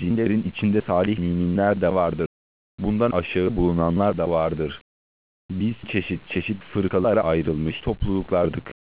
cinlerin içinde salih müminler de vardır. Bundan aşağı bulunanlar da vardır. Biz çeşit çeşit fırkalara ayrılmış topluluklardık.